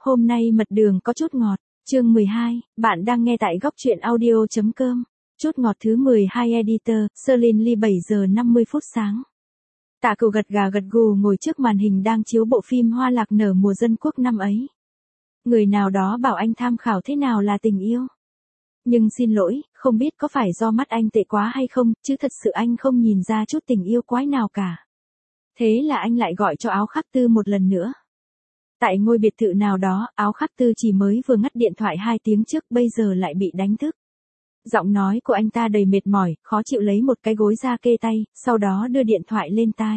Hôm nay mật đường có chút ngọt, chương 12, bạn đang nghe tại góc truyện audio.com. Chút ngọt thứ 12 editor, Serlin Lee 7 giờ 50 phút sáng. Tạ Cửu gật gà gật gù ngồi trước màn hình đang chiếu bộ phim Hoa Lạc Nở mùa Dân Quốc năm ấy. Người nào đó bảo anh tham khảo thế nào là tình yêu. Nhưng xin lỗi, không biết có phải do mắt anh tệ quá hay không, chứ thật sự anh không nhìn ra chút tình yêu quái nào cả. Thế là anh lại gọi cho Áo Khắc Tư một lần nữa. Tại ngôi biệt thự nào đó, Áo Khắc Tư chỉ mới vừa ngắt điện thoại 2 tiếng trước bây giờ lại bị đánh thức. Giọng nói của anh ta đầy mệt mỏi, khó chịu lấy một cái gối ra kê tay, sau đó đưa điện thoại lên tai.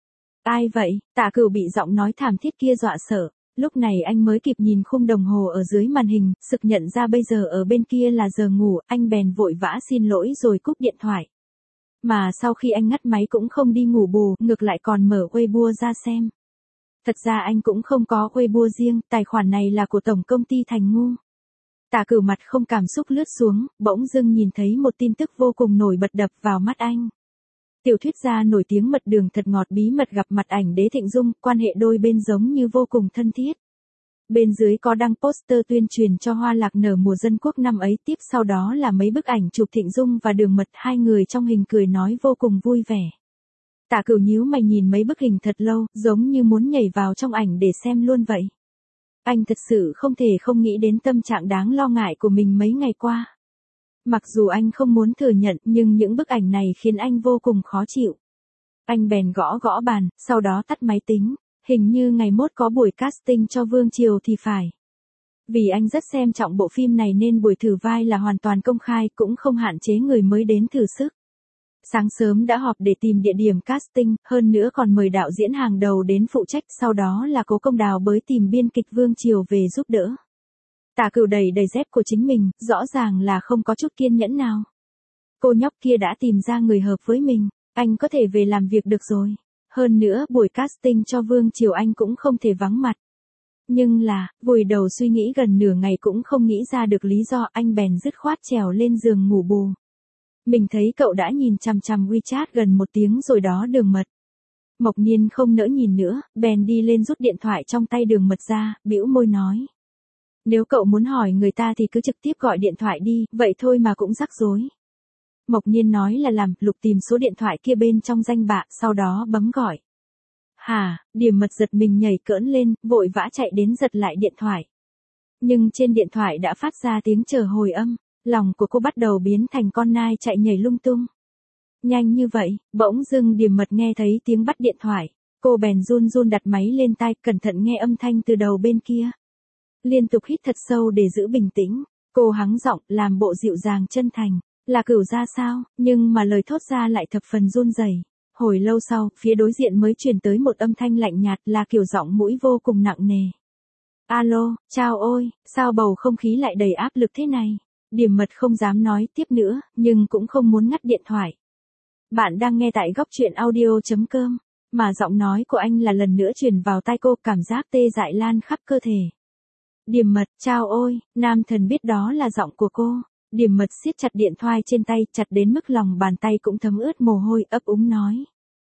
Ai vậy? Tạ Cửu bị giọng nói thảm thiết kia dọa sợ. Lúc này anh mới kịp nhìn khung đồng hồ ở dưới màn hình, sực nhận ra bây giờ ở bên kia là giờ ngủ, anh bèn vội vã xin lỗi rồi cúp điện thoại. Mà sau khi anh ngắt máy cũng không đi ngủ bù, ngược lại còn mở Weibo ra xem. Thật ra anh cũng không có Weibo riêng, tài khoản này là của tổng công ty Thành Ngu. Tạ Cửu mặt không cảm xúc lướt xuống, bỗng dưng nhìn thấy một tin tức vô cùng nổi bật đập vào mắt anh. Tiểu thuyết gia nổi tiếng Mật Đường Thật Ngọt bí mật gặp mặt ảnh Đế Thịnh Dung, quan hệ đôi bên giống như vô cùng thân thiết. Bên dưới có đăng poster tuyên truyền cho Hoa Lạc Nở mùa Dân Quốc năm ấy, tiếp sau đó là mấy bức ảnh chụp Thịnh Dung và Đường Mật, hai người trong hình cười nói vô cùng vui vẻ. Tạ Cửu nhíu mày nhìn mấy bức hình thật lâu, giống như muốn nhảy vào trong ảnh để xem luôn vậy. Anh thật sự không thể không nghĩ đến tâm trạng đáng lo ngại của mình mấy ngày qua. Mặc dù anh không muốn thừa nhận, nhưng những bức ảnh này khiến anh vô cùng khó chịu. Anh bèn gõ gõ bàn, sau đó tắt máy tính. Hình như ngày mốt có buổi casting cho Vương Triều thì phải. Vì anh rất xem trọng bộ phim này nên buổi thử vai là hoàn toàn công khai, cũng không hạn chế người mới đến thử sức. Sáng sớm đã họp để tìm địa điểm casting, hơn nữa còn mời đạo diễn hàng đầu đến phụ trách, sau đó là Cố Công Đào bới tìm biên kịch Vương Triều về giúp đỡ. Tạ Cửu đầy dép của chính mình, rõ ràng là không có chút kiên nhẫn nào. Cô nhóc kia đã tìm ra người hợp với mình, anh có thể về làm việc được rồi. Hơn nữa buổi casting cho Vương Triều anh cũng không thể vắng mặt. Nhưng là, vùi đầu suy nghĩ gần nửa ngày cũng không nghĩ ra được lý do, anh bèn dứt khoát trèo lên giường ngủ bù. Mình thấy cậu đã nhìn chằm chằm WeChat gần 1 tiếng rồi đó Đường Mật. Mộc Nhiên không nỡ nhìn nữa, bèn đi lên rút điện thoại trong tay Đường Mật ra, bĩu môi nói. Nếu cậu muốn hỏi người ta thì cứ trực tiếp gọi điện thoại đi, vậy thôi mà cũng rắc rối. Mộc Nhiên nói là làm, lục tìm số điện thoại kia bên trong danh bạ, sau đó bấm gọi. Hả, Điểm Mật giật mình nhảy cỡn lên, vội vã chạy đến giật lại điện thoại. Nhưng trên điện thoại đã phát ra tiếng chờ hồi âm, lòng của cô bắt đầu biến thành con nai chạy nhảy lung tung. Nhanh như vậy, bỗng dưng Điểm Mật nghe thấy tiếng bắt điện thoại, cô bèn run run đặt máy lên tai, cẩn thận nghe âm thanh từ đầu bên kia. Liên tục hít thật sâu để giữ bình tĩnh, cô hắng giọng, làm bộ dịu dàng chân thành. Là Cửu ra sao, nhưng mà lời thốt ra lại thập phần run rẩy. Hồi lâu sau, phía đối diện mới truyền tới một âm thanh lạnh nhạt, là kiểu giọng mũi vô cùng nặng nề. Alo, chao ôi, sao bầu không khí lại đầy áp lực thế này? Điểm Mật không dám nói tiếp nữa, nhưng cũng không muốn ngắt điện thoại. Bạn đang nghe tại góc truyện audio.com, mà giọng nói của anh là lần nữa truyền vào tai cô, cảm giác tê dại lan khắp cơ thể. Điểm Mật, chao ôi, nam thần biết đó là giọng của cô. Điểm Mật siết chặt điện thoại trên tay, chặt đến mức lòng bàn tay cũng thấm ướt mồ hôi, ấp úng nói.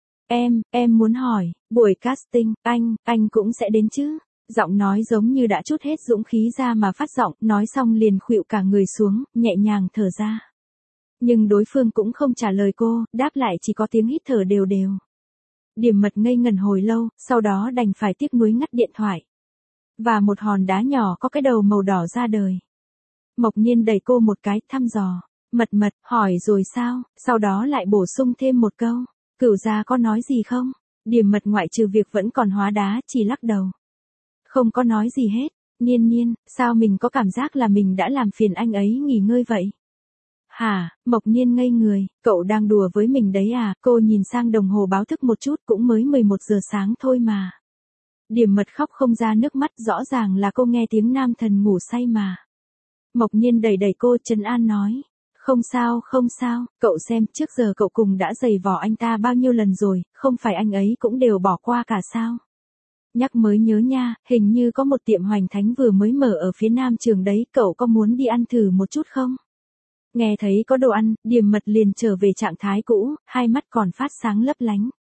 Em muốn hỏi, buổi casting, anh cũng sẽ đến chứ? Giọng nói giống như đã trút hết dũng khí ra mà phát giọng, nói xong liền khuỵu cả người xuống, nhẹ nhàng thở ra. Nhưng đối phương cũng không trả lời cô, đáp lại chỉ có tiếng hít thở đều đều. Điểm Mật ngây ngẩn hồi lâu, sau đó đành phải tiếc nuối ngắt điện thoại. Và một hòn đá nhỏ có cái đầu màu đỏ ra đời. Mộc Nhiên đẩy cô một cái, thăm dò. Mật, hỏi rồi sao? Sau đó lại bổ sung thêm một câu. Cửu gia có nói gì không? Điểm Mật ngoại trừ việc vẫn còn hóa đá, chỉ lắc đầu. Không có nói gì hết. Nhiên, sao mình có cảm giác là mình đã làm phiền anh ấy nghỉ ngơi vậy? Hả, Mộc Nhiên ngây người, cậu đang đùa với mình đấy à? Cô nhìn sang đồng hồ báo thức một chút, cũng mới 11 giờ sáng thôi mà. Điểm Mật khóc không ra nước mắt, rõ ràng là cô nghe tiếng nam thần ngủ say mà. Mộc Nhiên đẩy cô, trấn an nói. Không sao, cậu xem, trước giờ cậu cùng đã giày vò anh ta bao nhiêu lần rồi, không phải anh ấy cũng đều bỏ qua cả sao? Nhắc mới nhớ nha, hình như có một tiệm hoành thánh vừa mới mở ở phía nam trường đấy, cậu có muốn đi ăn thử một chút không? Nghe thấy có đồ ăn, Điểm Mật liền trở về trạng thái cũ, hai mắt còn phát sáng lấp lánh.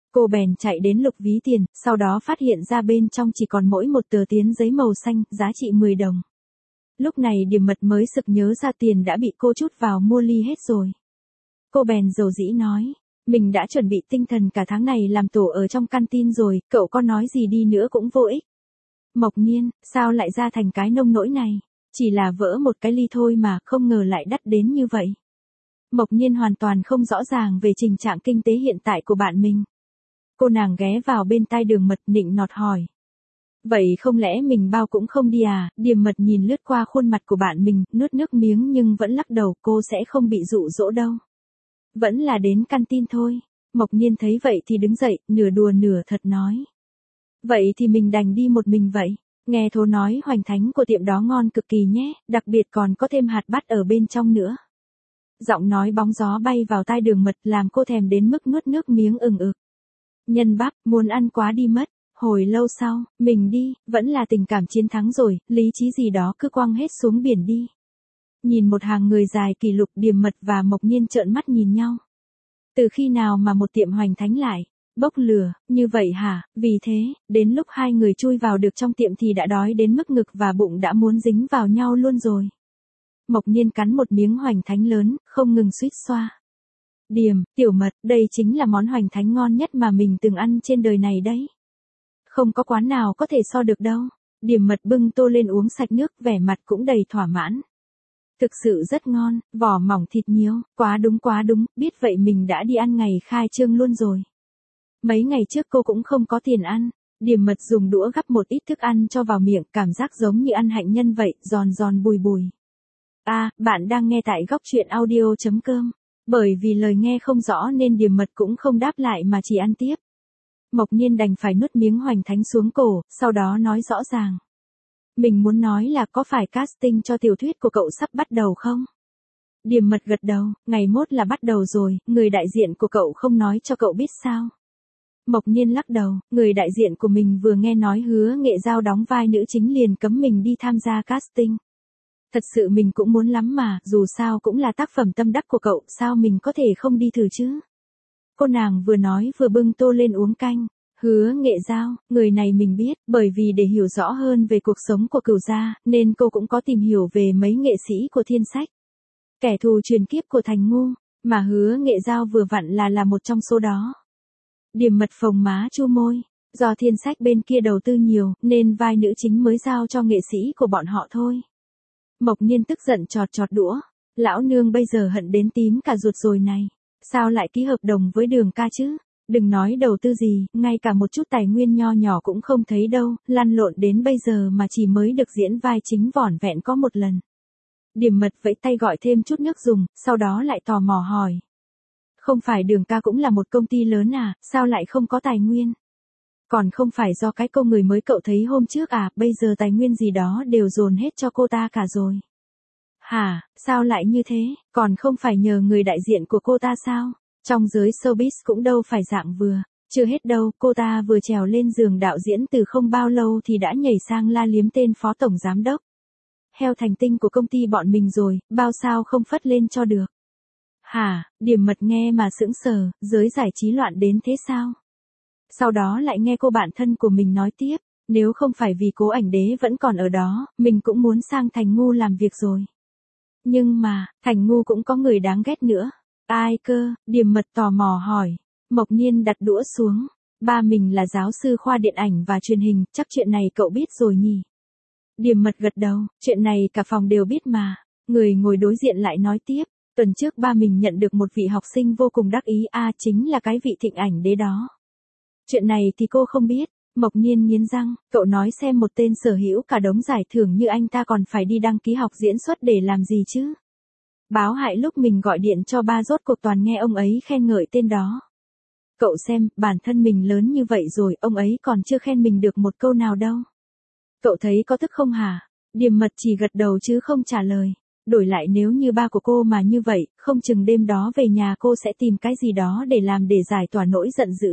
Cô bèn chạy đến lục ví tiền, sau đó phát hiện ra bên trong chỉ còn mỗi một tờ tiến giấy màu xanh, giá trị 10 đồng. Lúc này Điềm Mật mới sực nhớ ra tiền đã bị cô chút vào mua ly hết rồi. Cô bèn dầu dĩ nói, mình đã chuẩn bị tinh thần cả tháng này làm tổ ở trong canteen rồi, cậu có nói gì đi nữa cũng vô ích. Mộc Nhiên, sao lại ra thành cái nông nỗi này? Chỉ là vỡ một cái ly thôi mà, không ngờ lại đắt đến như vậy. Mộc Nhiên hoàn toàn không rõ ràng về tình trạng kinh tế hiện tại của bạn mình. Cô nàng ghé vào bên tai Đường Mật nịnh nọt hỏi. Vậy không lẽ mình bao cũng không đi à? Điềm Mật nhìn lướt qua khuôn mặt của bạn mình, nuốt nước miếng nhưng vẫn lắc đầu, cô sẽ không bị dụ dỗ đâu. Vẫn là đến canteen thôi. Mộc Nhiên thấy vậy thì đứng dậy, nửa đùa nửa thật nói. Vậy thì mình đành đi một mình vậy. Nghe Thố nói hoành thánh của tiệm đó ngon cực kỳ nhé, đặc biệt còn có thêm hạt bát ở bên trong nữa. Giọng nói bóng gió bay vào tai Đường Mật làm cô thèm đến mức nuốt nước miếng ừng ực. Nhân bắp, muốn ăn quá đi mất. Hồi lâu sau, mình đi, vẫn là tình cảm chiến thắng rồi, lý trí gì đó cứ quăng hết xuống biển đi. Nhìn một hàng người dài kỷ lục, Điềm Mật và Mộc Nhiên trợn mắt nhìn nhau. Từ khi nào mà một tiệm hoành thánh lại bốc lửa như vậy hả? Vì thế, đến lúc hai người chui vào được trong tiệm thì đã đói đến mức ngực và bụng đã muốn dính vào nhau luôn rồi. Mộc Nhiên cắn một miếng hoành thánh lớn, không ngừng suýt xoa. Tiểu Mật, đây chính là món hoành thánh ngon nhất mà mình từng ăn trên đời này đấy. Không có quán nào có thể so được đâu. Điềm Mật bưng tô lên uống sạch nước, vẻ mặt cũng đầy thỏa mãn. Thực sự rất ngon, vỏ mỏng thịt nhiều, quá đúng, biết vậy mình đã đi ăn ngày khai trương luôn rồi. Mấy ngày trước cô cũng không có tiền ăn, Điềm Mật dùng đũa gắp một ít thức ăn cho vào miệng, cảm giác giống như ăn hạnh nhân vậy, giòn giòn bùi bùi. Bạn đang nghe tại Góc Chuyện Audio.com. Bởi vì lời nghe không rõ nên Điềm Mật cũng không đáp lại mà chỉ ăn tiếp. Mộc Nhiên đành phải nuốt miếng hoành thánh xuống cổ, sau đó nói rõ ràng. Mình muốn nói là có phải casting cho tiểu thuyết của cậu sắp bắt đầu không? Điềm Mật gật đầu, ngày mốt là bắt đầu rồi, người đại diện của cậu không nói cho cậu biết sao? Mộc Nhiên lắc đầu, người đại diện của mình vừa nghe nói Hứa Nghệ Giao đóng vai nữ chính liền cấm mình đi tham gia casting. Thật sự mình cũng muốn lắm mà, dù sao cũng là tác phẩm tâm đắc của cậu, sao mình có thể không đi thử chứ? Cô nàng vừa nói vừa bưng tô lên uống canh. Hứa Nghệ Giao, người này mình biết, bởi vì để hiểu rõ hơn về cuộc sống của Cửu gia, nên cô cũng có tìm hiểu về mấy nghệ sĩ của Thiên Sách. Kẻ thù truyền kiếp của Thành Ngu, mà Hứa Nghệ Giao vừa vặn là một trong số đó. Điềm Mật phồng má chu môi, do Thiên Sách bên kia đầu tư nhiều, nên vai nữ chính mới giao cho nghệ sĩ của bọn họ thôi. Mộc Nhiên tức giận chọt đũa, lão nương bây giờ hận đến tím cả ruột rồi này, sao lại ký hợp đồng với Đường ca chứ? Đừng nói đầu tư gì, ngay cả một chút tài nguyên nho nhỏ cũng không thấy đâu, lăn lộn đến bây giờ mà chỉ mới được diễn vai chính vỏn vẹn có một lần. Điềm Mật vẫy tay gọi thêm chút nước dùng, sau đó lại tò mò hỏi. Không phải Đường ca cũng là một công ty lớn à, sao lại không có tài nguyên? Còn không phải do cái cô người mới cậu thấy hôm trước à, bây giờ tài nguyên gì đó đều dồn hết cho cô ta cả rồi. Hả, sao lại như thế, còn không phải nhờ người đại diện của cô ta sao? Trong giới showbiz cũng đâu phải dạng vừa, chưa hết đâu, cô ta vừa trèo lên giường đạo diễn từ không bao lâu thì đã nhảy sang la liếm tên phó tổng giám đốc. Heo thành tinh của công ty bọn mình rồi, bao sao không phất lên cho được. Hả, Điềm Mật nghe mà sững sờ, giới giải trí loạn đến thế sao? Sau đó lại nghe cô bạn thân của mình nói tiếp, nếu không phải vì Cố Ảnh Đế vẫn còn ở đó, mình cũng muốn sang Thành Ngu làm việc rồi. Nhưng mà, Thành Ngu cũng có người đáng ghét nữa. Ai cơ? Điềm Mật tò mò hỏi. Mộc Nhiên đặt đũa xuống. Ba mình là giáo sư khoa điện ảnh và truyền hình, chắc chuyện này cậu biết rồi nhỉ? Điềm Mật gật đầu, chuyện này cả phòng đều biết mà. Người ngồi đối diện lại nói tiếp, tuần trước ba mình nhận được một vị học sinh vô cùng đắc ý, chính là cái vị Thịnh Ảnh Đế đó. Chuyện này thì cô không biết. Mộc Nhiên nghiến răng, cậu nói xem một tên sở hữu cả đống giải thưởng như anh ta còn phải đi đăng ký học diễn xuất để làm gì chứ? Báo hại lúc mình gọi điện cho ba rốt cuộc toàn nghe ông ấy khen ngợi tên đó. Cậu xem, bản thân mình lớn như vậy rồi, ông ấy còn chưa khen mình được một câu nào đâu. Cậu thấy có tức không hả? Điềm Mật chỉ gật đầu chứ không trả lời. Đổi lại nếu như ba của cô mà như vậy, không chừng đêm đó về nhà cô sẽ tìm cái gì đó để làm để giải tỏa nỗi giận dữ.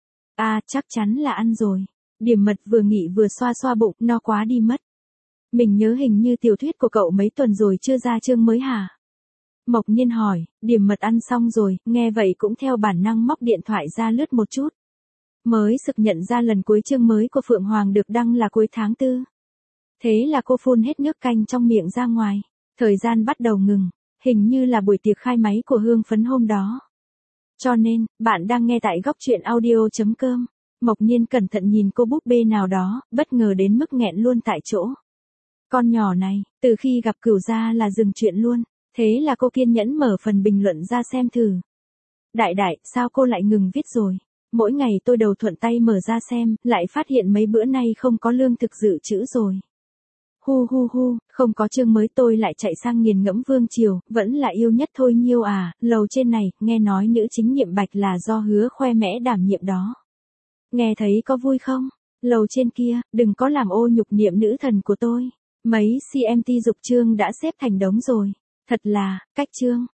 Chắc chắn là ăn rồi. Điềm Mật vừa nghĩ vừa xoa xoa bụng, no quá đi mất. Mình nhớ hình như tiểu thuyết của cậu mấy tuần rồi chưa ra chương mới hả? Mộc Nhiên hỏi, Điềm Mật ăn xong rồi, nghe vậy cũng theo bản năng móc điện thoại ra lướt một chút. Mới sực nhận ra lần cuối chương mới của Phượng Hoàng được đăng là cuối tháng 4. Thế là cô phun hết nước canh trong miệng ra ngoài. Thời gian bắt đầu ngừng, hình như là buổi tiệc khai máy của Hương Phấn hôm đó. Cho nên, bạn đang nghe tại góc truyện audio.com. Mộc Nhiên cẩn thận nhìn cô búp bê nào đó, bất ngờ đến mức nghẹn luôn tại chỗ. Con nhỏ này, từ khi gặp Cửu gia là dừng chuyện luôn. Thế là cô kiên nhẫn mở phần bình luận ra xem thử. Đại đại, sao cô lại ngừng viết rồi? Mỗi ngày tôi đầu thuận tay mở ra xem, lại phát hiện mấy bữa nay không có lương thực dự trữ rồi. Hu hu hu, không có chương mới tôi lại chạy sang nghiền ngẫm Vương Triều, vẫn là yêu nhất thôi Nhiêu à, lầu trên này, nghe nói nữ chính nhiệm Bạch là do Hứa Khoe Mẽ đảm nhiệm đó. Nghe thấy có vui không? Lầu trên kia, đừng có làm ô nhục niệm nữ thần của tôi. Mấy CMT dục chương đã xếp thành đống rồi. Thật là, cách chương.